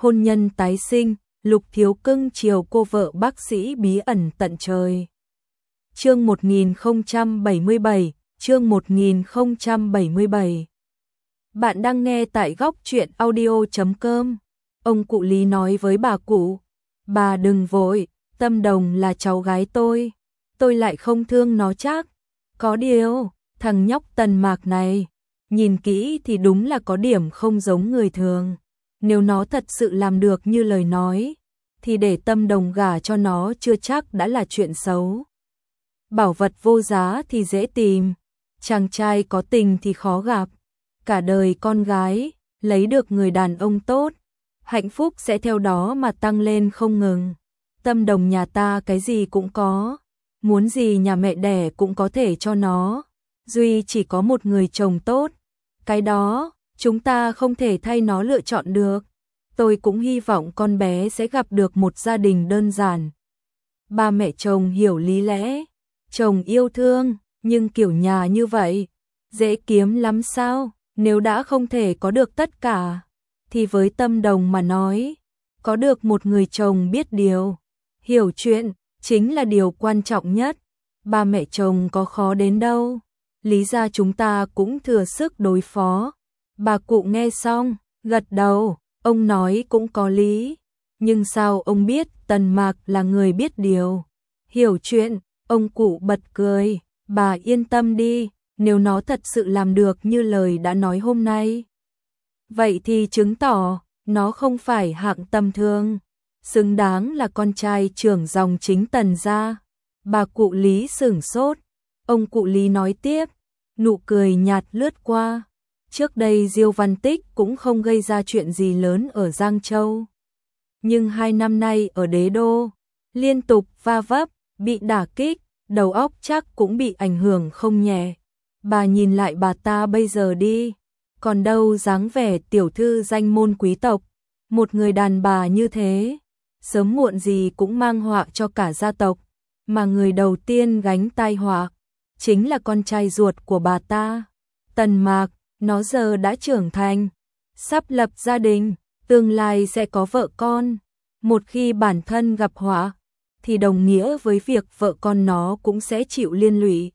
hôn nhân tái sinh, Lục Thiếu Cưng chiều cô vợ bác sĩ bí ẩn tận trời. Chương 1077, chương 1077. Bạn đang nghe tại góc truyện audio.com. Ông cụ Lý nói với bà cụ, bà đừng vội, Tâm Đồng là cháu gái tôi lại không thương nó chắc. Có điều, thằng nhóc Tần Mạc này, nhìn kỹ thì đúng là có điểm không giống người thường. Nếu nó thật sự làm được như lời nói, thì để Tâm Đồng gả cho nó chưa chắc đã là chuyện xấu. Bảo vật vô giá thì dễ tìm, chàng trai có tình thì khó gặp. Cả đời con gái, lấy được người đàn ông tốt, hạnh phúc sẽ theo đó mà tăng lên không ngừng. Tâm Đồng nhà ta cái gì cũng có, muốn gì nhà mẹ đẻ cũng có thể cho nó. Duy chỉ có một người chồng tốt, cái đó chúng ta không thể thay nó lựa chọn được. Tôi cũng hy vọng con bé sẽ gặp được một gia đình đơn giản. Ba mẹ chồng hiểu lý lẽ, chồng yêu thương, nhưng kiểu nhà như vậy, dễ kiếm lắm sao? Nếu đã không thể có được tất cả, thì với Tâm Đồng mà nói, có được một người chồng biết điều, hiểu chuyện, chính là điều quan trọng nhất. Ba mẹ chồng có khó đến đâu, Lý gia chúng ta cũng thừa sức đối phó. Bà cụ nghe xong, gật đầu, ông nói cũng có lý. Nhưng sao ông biết Tần Mạc là người biết điều, hiểu chuyện? Ông cụ bật cười, bà yên tâm đi, nếu nó thật sự làm được như lời đã nói hôm nay, vậy thì chứng tỏ nó không phải hạng tầm thường, xứng đáng là con trai trưởng dòng chính Tần gia. Bà cụ Lý sửng sốt, ông cụ Lý nói tiếp, nụ cười nhạt lướt qua. Trước đây Diêu Văn Tích cũng không gây ra chuyện gì lớn ở Giang Châu, nhưng 2 năm nay ở Đế Đô, liên tục va vấp, bị đả kích, đầu óc chắc cũng bị ảnh hưởng không nhẹ. Bà nhìn lại bà ta bây giờ đi, còn đâu dáng vẻ tiểu thư danh môn quý tộc. Một người đàn bà như thế, sớm muộn gì cũng mang họa cho cả gia tộc, mà người đầu tiên gánh tai họa chính là con trai ruột của bà ta, Tần Mạc. Nó giờ đã trưởng thành, sắp lập gia đình, tương lai sẽ có vợ con. Một khi bản thân gặp họa, thì đồng nghĩa với việc vợ con nó cũng sẽ chịu liên lụy.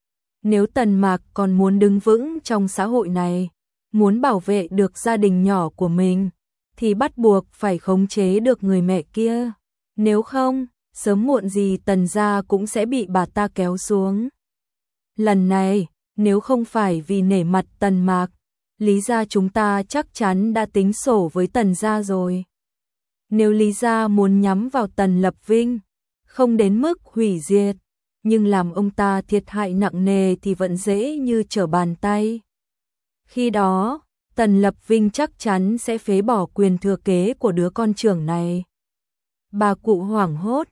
Nếu Tần Mạc còn muốn đứng vững trong xã hội này, muốn bảo vệ được gia đình nhỏ của mình, thì bắt buộc phải khống chế được người mẹ kia. Nếu không, sớm muộn gì Tần gia cũng sẽ bị bà ta kéo xuống. Lần này, nếu không phải vì nể mặt Tần Mạc, Lý gia chúng ta chắc chắn đã tính sổ với Tần gia rồi. Nếu Lý gia muốn nhắm vào Tần Lập Vinh, không đến mức hủy diệt, nhưng làm ông ta thiệt hại nặng nề thì vẫn dễ như trở bàn tay. Khi đó, Tần Lập Vinh chắc chắn sẽ phế bỏ quyền thừa kế của đứa con trưởng này. Bà cụ hoảng hốt,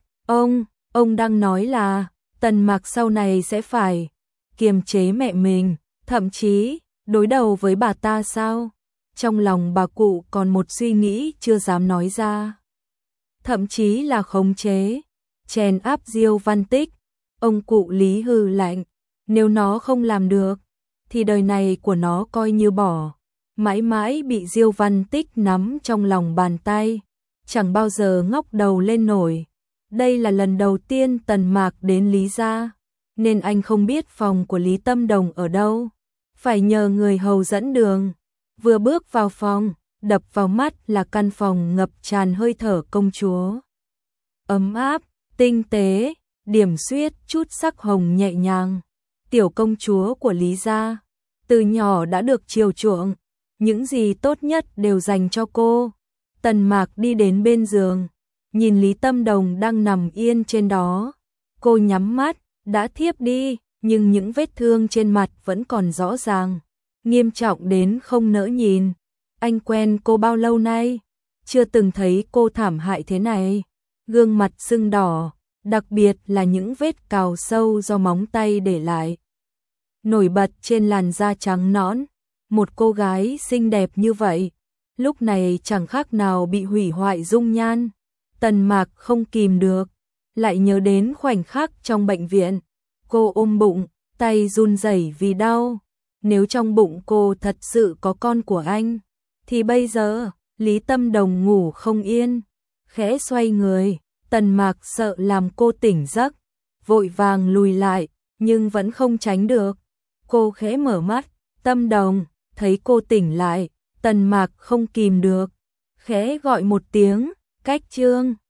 ông đang nói là Tần Mạc sau này sẽ phải kiềm chế mẹ mình, thậm chí đối đầu với bà ta sao? Trong lòng bà cụ còn một suy nghĩ chưa dám nói ra. Thậm chí là khống chế, chèn áp Diêu Văn Tích. Ông cụ Lý hừ lạnh, nếu nó không làm được, thì đời này của nó coi như bỏ, mãi mãi bị Diêu Văn Tích nắm trong lòng bàn tay, chẳng bao giờ ngóc đầu lên nổi. Đây là lần đầu tiên Tần Mạc đến Lý gia, nên anh không biết phòng của Lý Tâm Đồng ở đâu, phải nhờ người hầu dẫn đường. Vừa bước vào phòng, đập vào mắt là căn phòng ngập tràn hơi thở công chúa. Ấm áp, tinh tế, điểm xuyết chút sắc hồng nhẹ nhàng. Tiểu công chúa của Lý gia, từ nhỏ đã được chiều chuộng, những gì tốt nhất đều dành cho cô. Tần Mạc đi đến bên giường, nhìn Lý Tâm Đồng đang nằm yên trên đó. Cô nhắm mắt, đã thiếp đi, nhưng những vết thương trên mặt vẫn còn rõ ràng, nghiêm trọng đến không nỡ nhìn. Anh quen cô bao lâu nay? Chưa từng thấy cô thảm hại thế này. Gương mặt sưng đỏ, đặc biệt là những vết cào sâu do móng tay để lại, nổi bật trên làn da trắng nõn. Một cô gái xinh đẹp như vậy, lúc này chẳng khác nào bị hủy hoại dung nhan. Tần Mạc không kìm được, lại nhớ đến khoảnh khắc trong bệnh viện. Cô ôm bụng, tay run rẩy vì đau. Nếu trong bụng cô thật sự có con của anh, thì bây giờ Lý Tâm Đồng ngủ không yên, khẽ xoay người, Tần Mạc sợ làm cô tỉnh giấc, vội vàng lùi lại, nhưng vẫn không tránh được. Cô khẽ mở mắt, Tâm Đồng, thấy cô tỉnh lại, Tần Mạc không kìm được, khẽ gọi một tiếng, Cách Trương.